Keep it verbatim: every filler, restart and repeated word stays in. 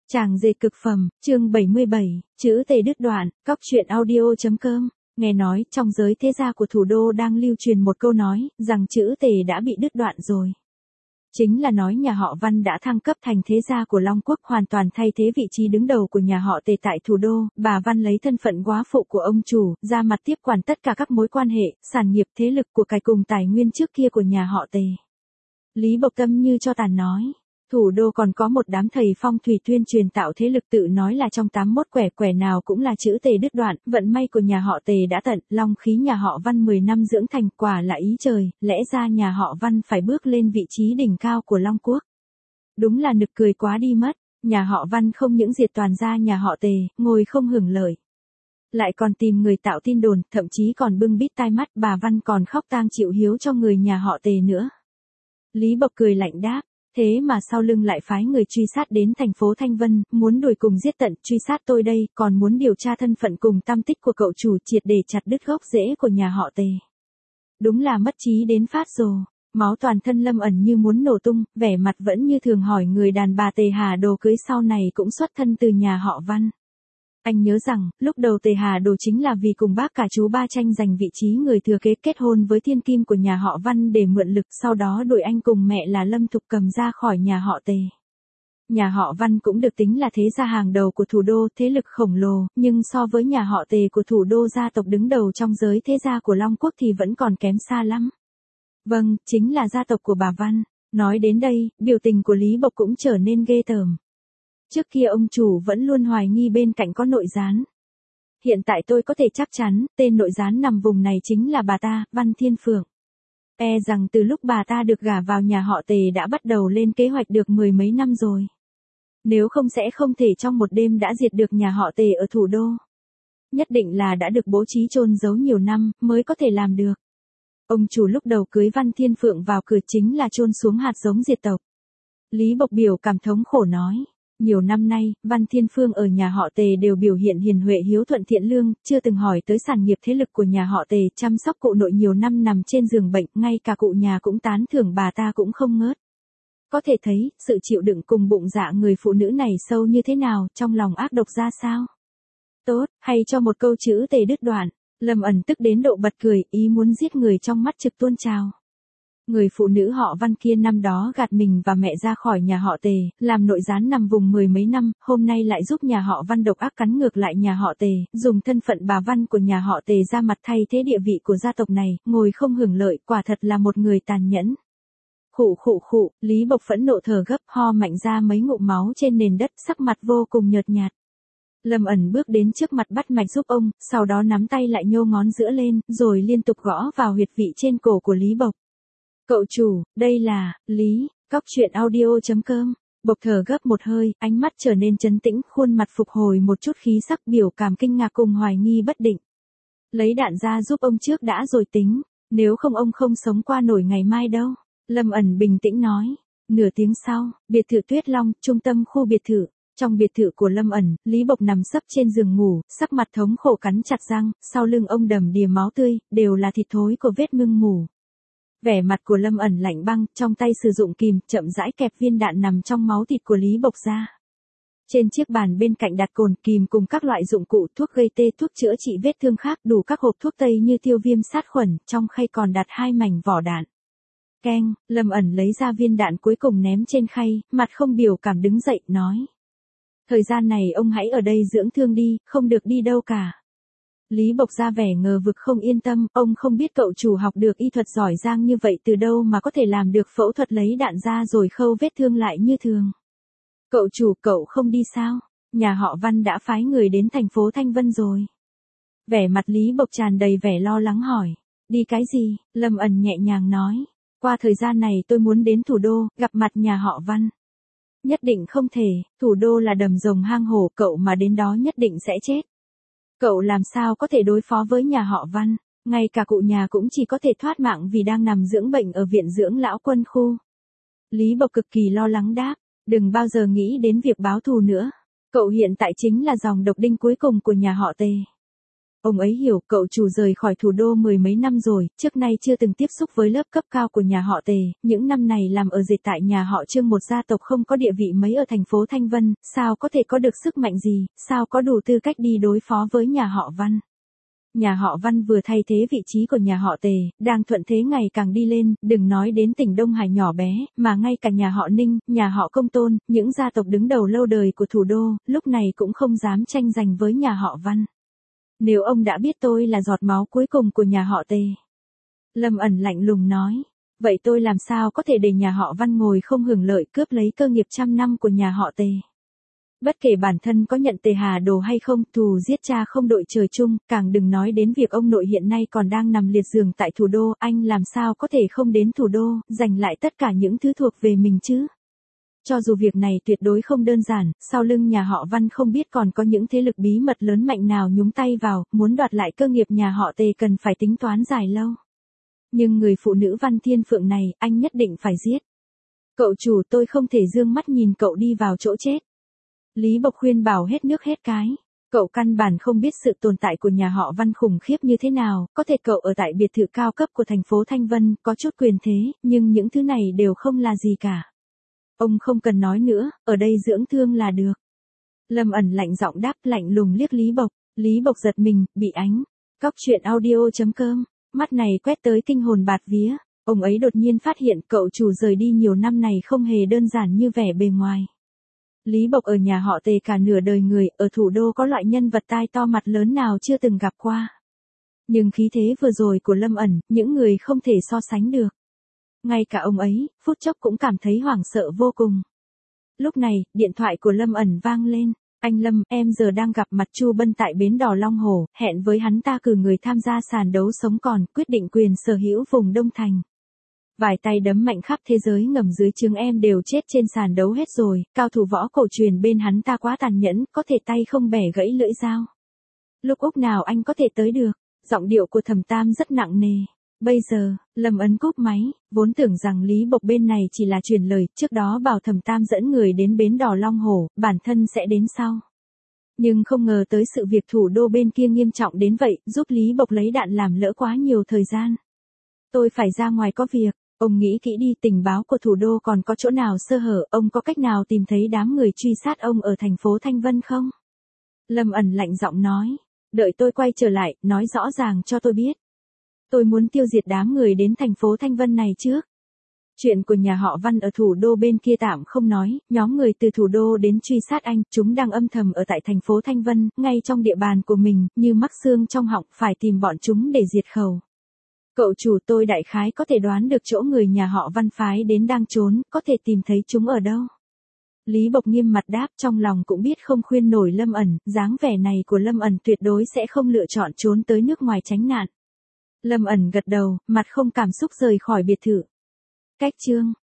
Chàng dệt cực phẩm, chương bảy mươi bảy, chữ tề đứt đoạn, cóc truyện audio.com. Nghe nói, trong giới thế gia của thủ đô đang lưu truyền một câu nói, rằng chữ tề đã bị đứt đoạn rồi. Chính là nói nhà họ Văn đã thăng cấp thành thế gia của Long Quốc, hoàn toàn thay thế vị trí đứng đầu của nhà họ Tề tại thủ đô. Bà Văn lấy thân phận góa phụ của ông chủ, ra mặt tiếp quản tất cả các mối quan hệ, sản nghiệp, thế lực của cải cùng tài nguyên trước kia của nhà họ Tề. Lý Bộc Tâm như cho tàn nói. Thủ đô còn có một đám thầy phong thủy tuyên truyền tạo thế lực, tự nói là trong tám mốt quẻ quẻ nào cũng là chữ tề đứt đoạn, vận may của nhà họ Tề đã tận, long khí nhà họ Văn mười năm dưỡng thành, quả là ý trời, lẽ ra nhà họ Văn phải bước lên vị trí đỉnh cao của Long Quốc. Đúng là nực cười quá đi mất, nhà họ Văn không những diệt toàn gia nhà họ Tề, ngồi không hưởng lợi, lại còn tìm người tạo tin đồn, thậm chí còn bưng bít tai mắt. Bà Văn còn khóc tang chịu hiếu cho người nhà họ Tề nữa. Lý Bộc cười lạnh đáp. Thế mà sau lưng lại phái người truy sát đến thành phố Thanh Vân, muốn đuổi cùng giết tận, truy sát tôi đây, còn muốn điều tra thân phận cùng tăm tích của cậu chủ, triệt để chặt đứt gốc rễ của nhà họ Tề. Đúng là mất trí đến phát rồ. Máu toàn thân Lâm Ẩn như muốn nổ tung, vẻ mặt vẫn như thường hỏi người đàn bà Tề Hà Đồ cưới sau này cũng xuất thân từ nhà họ Văn. Anh nhớ rằng, lúc đầu Tề Hà Đồ chính là vì cùng bác cả chú ba tranh giành vị trí người thừa kế, kết hôn với thiên kim của nhà họ Văn để mượn lực, sau đó đuổi anh cùng mẹ là Lâm Thục Cầm ra khỏi nhà họ Tề. Nhà họ Văn cũng được tính là thế gia hàng đầu của thủ đô, thế lực khổng lồ, nhưng so với nhà họ Tề của thủ đô, gia tộc đứng đầu trong giới thế gia của Long Quốc thì vẫn còn kém xa lắm. Vâng, chính là gia tộc của bà Văn. Nói đến đây, biểu tình của Lý Bộc cũng trở nên ghê tởm. Trước kia ông chủ vẫn luôn hoài nghi bên cạnh có nội gián. Hiện tại tôi có thể chắc chắn, tên nội gián nằm vùng này chính là bà ta, Văn Thiên Phượng. E rằng từ lúc bà ta được gả vào nhà họ Tề đã bắt đầu lên kế hoạch được mười mấy năm rồi. Nếu không sẽ không thể trong một đêm đã diệt được nhà họ Tề ở thủ đô. Nhất định là đã được bố trí chôn giấu nhiều năm, mới có thể làm được. Ông chủ lúc đầu cưới Văn Thiên Phượng vào cửa chính là chôn xuống hạt giống diệt tộc. Lý Bộc biểu cảm thống khổ nói. Nhiều năm nay, Văn Thiên Phương ở nhà họ Tề đều biểu hiện hiền huệ hiếu thuận thiện lương, chưa từng hỏi tới sản nghiệp thế lực của nhà họ Tề, chăm sóc cụ nội nhiều năm nằm trên giường bệnh, ngay cả cụ nhà cũng tán thưởng bà ta cũng không ngớt. Có thể thấy, sự chịu đựng cùng bụng dạ người phụ nữ này sâu như thế nào, trong lòng ác độc ra sao. Tốt, hay cho một câu chữ tề đứt đoạn. Lâm Ẩn tức đến độ bật cười, ý muốn giết người trong mắt trực tuôn trào. Người phụ nữ họ Văn kia năm đó gạt mình và mẹ ra khỏi nhà họ Tề, làm nội gián nằm vùng mười mấy năm, hôm nay lại giúp nhà họ Văn độc ác cắn ngược lại nhà họ Tề, dùng thân phận bà Văn của nhà họ Tề ra mặt thay thế địa vị của gia tộc này, ngồi không hưởng lợi, quả thật là một người tàn nhẫn. Khụ khụ khụ, Lý Bộc phẫn nộ thở gấp, ho mạnh ra mấy ngụm máu trên nền đất, sắc mặt vô cùng nhợt nhạt. Lâm Ẩn bước đến trước mặt bắt mạch giúp ông, sau đó nắm tay lại nhô ngón giữa lên, rồi liên tục gõ vào huyệt vị trên cổ của Lý Bộc. Cậu chủ, đây là, Lý, cóc truyện audio.com. Bộc thở gấp một hơi, ánh mắt trở nên trấn tĩnh, khuôn mặt phục hồi một chút khí sắc, biểu cảm kinh ngạc cùng hoài nghi bất định. Lấy đạn ra giúp ông trước đã rồi tính, nếu không ông không sống qua nổi ngày mai đâu. Lâm Ẩn bình tĩnh nói. Nửa tiếng sau, biệt thự Tuyết Long, trung tâm khu biệt thự. Trong biệt thự của Lâm Ẩn, Lý Bộc nằm sấp trên giường ngủ, sắc mặt thống khổ cắn chặt răng, sau lưng ông đầm đìa máu tươi, đều là thịt thối của vết mưng mủ. Vẻ mặt của Lâm Ẩn lạnh băng, trong tay sử dụng kìm, chậm rãi kẹp viên đạn nằm trong máu thịt của Lý Bộc ra. Trên chiếc bàn bên cạnh đặt cồn, kìm cùng các loại dụng cụ, thuốc gây tê, thuốc chữa trị vết thương khác, đủ các hộp thuốc tây như tiêu viêm sát khuẩn, trong khay còn đặt hai mảnh vỏ đạn. Keng, Lâm Ẩn lấy ra viên đạn cuối cùng ném trên khay, mặt không biểu cảm đứng dậy, nói. Thời gian này ông hãy ở đây dưỡng thương đi, không được đi đâu cả. Lý Bộc ra vẻ ngờ vực không yên tâm, ông không biết cậu chủ học được y thuật giỏi giang như vậy từ đâu mà có thể làm được phẫu thuật lấy đạn ra rồi khâu vết thương lại như thường. Cậu chủ, cậu không đi sao? Nhà họ Văn đã phái người đến thành phố Thanh Vân rồi. Vẻ mặt Lý Bộc tràn đầy vẻ lo lắng hỏi. Đi cái gì? Lâm Ẩn nhẹ nhàng nói. Qua thời gian này tôi muốn đến thủ đô, gặp mặt nhà họ Văn. Nhất định không thể, thủ đô là đầm rồng hang hổ, cậu mà đến đó nhất định sẽ chết. Cậu làm sao có thể đối phó với nhà họ Văn, ngay cả cụ nhà cũng chỉ có thể thoát mạng vì đang nằm dưỡng bệnh ở viện dưỡng lão quân khu. Lý Bộc cực kỳ lo lắng đáp, đừng bao giờ nghĩ đến việc báo thù nữa. Cậu hiện tại chính là dòng độc đinh cuối cùng của nhà họ Tề. Ông ấy hiểu cậu chủ rời khỏi thủ đô mười mấy năm rồi, trước nay chưa từng tiếp xúc với lớp cấp cao của nhà họ Tề, những năm này làm ở dệt tại nhà họ Trương, một gia tộc không có địa vị mấy ở thành phố Thanh Vân, sao có thể có được sức mạnh gì, sao có đủ tư cách đi đối phó với nhà họ Văn. Nhà họ Văn vừa thay thế vị trí của nhà họ Tề, đang thuận thế ngày càng đi lên, đừng nói đến tỉnh Đông Hải nhỏ bé, mà ngay cả nhà họ Ninh, nhà họ Công Tôn, những gia tộc đứng đầu lâu đời của thủ đô, lúc này cũng không dám tranh giành với nhà họ Văn. Nếu ông đã biết tôi là giọt máu cuối cùng của nhà họ Tề. Lâm ẩn lạnh lùng nói. Vậy tôi làm sao có thể để nhà họ Văn ngồi không hưởng lợi cướp lấy cơ nghiệp trăm năm của nhà họ Tề. Bất kể bản thân có nhận Tề Hà Đồ hay không, thù giết cha không đội trời chung, càng đừng nói đến việc ông nội hiện nay còn đang nằm liệt giường tại thủ đô, anh làm sao có thể không đến thủ đô, giành lại tất cả những thứ thuộc về mình chứ. Cho dù việc này tuyệt đối không đơn giản, sau lưng nhà họ Văn không biết còn có những thế lực bí mật lớn mạnh nào nhúng tay vào, muốn đoạt lại cơ nghiệp nhà họ Tề cần phải tính toán dài lâu. Nhưng người phụ nữ Văn Thiên Phượng này, anh nhất định phải giết. Cậu chủ, tôi không thể dương mắt nhìn cậu đi vào chỗ chết. Lý Bộc khuyên bảo hết nước hết cái. Cậu căn bản không biết sự tồn tại của nhà họ Văn khủng khiếp như thế nào, có thể cậu ở tại biệt thự cao cấp của thành phố Thanh Vân, có chút quyền thế, nhưng những thứ này đều không là gì cả. Ông không cần nói nữa, ở đây dưỡng thương là được. Lâm ẩn lạnh giọng đáp, lạnh lùng liếc Lý Bộc. Lý Bộc giật mình, bị ánh. Cóc truyện audio chấm com, mắt này quét tới kinh hồn bạt vía. Ông ấy đột nhiên phát hiện cậu chủ rời đi nhiều năm này không hề đơn giản như vẻ bề ngoài. Lý Bộc ở nhà họ Tề cả nửa đời người, ở thủ đô có loại nhân vật tai to mặt lớn nào chưa từng gặp qua. Nhưng khí thế vừa rồi của Lâm ẩn, những người không thể so sánh được. Ngay cả ông ấy, phút chốc cũng cảm thấy hoảng sợ vô cùng. Lúc này, điện thoại của Lâm ẩn vang lên. Anh Lâm, em giờ đang gặp mặt Chu Bân tại bến đò Long Hồ, hẹn với hắn ta cử người tham gia sàn đấu sống còn, quyết định quyền sở hữu vùng Đông Thành. Vài tay đấm mạnh khắp thế giới ngầm dưới trướng em đều chết trên sàn đấu hết rồi, cao thủ võ cổ truyền bên hắn ta quá tàn nhẫn, có thể tay không bẻ gãy lưỡi dao. Lúc Úc nào anh có thể tới được, giọng điệu của Thẩm Tam rất nặng nề. Bây giờ, Lâm ấn cúp máy, vốn tưởng rằng Lý Bộc bên này chỉ là truyền lời, trước đó bảo Thẩm Tam dẫn người đến bến đò Long Hồ, bản thân sẽ đến sau. Nhưng không ngờ tới sự việc thủ đô bên kia nghiêm trọng đến vậy, giúp Lý Bộc lấy đạn làm lỡ quá nhiều thời gian. Tôi phải ra ngoài có việc, ông nghĩ kỹ đi, tình báo của thủ đô còn có chỗ nào sơ hở, ông có cách nào tìm thấy đám người truy sát ông ở thành phố Thanh Vân không? Lâm ẩn lạnh giọng nói, đợi tôi quay trở lại, nói rõ ràng cho tôi biết. Tôi muốn tiêu diệt đám người đến thành phố Thanh Vân này trước. Chuyện của nhà họ Văn ở thủ đô bên kia tạm không nói, nhóm người từ thủ đô đến truy sát anh, chúng đang âm thầm ở tại thành phố Thanh Vân, ngay trong địa bàn của mình, như mắc xương trong họng, phải tìm bọn chúng để diệt khẩu. Cậu chủ, tôi đại khái có thể đoán được chỗ người nhà họ Văn phái đến đang trốn, có thể tìm thấy chúng ở đâu. Lý Bộc nghiêm mặt đáp, trong lòng cũng biết không khuyên nổi Lâm ẩn, dáng vẻ này của Lâm ẩn tuyệt đối sẽ không lựa chọn trốn tới nước ngoài tránh nạn. Lâm ẩn gật đầu, mặt không cảm xúc rời khỏi biệt thự. Cách chương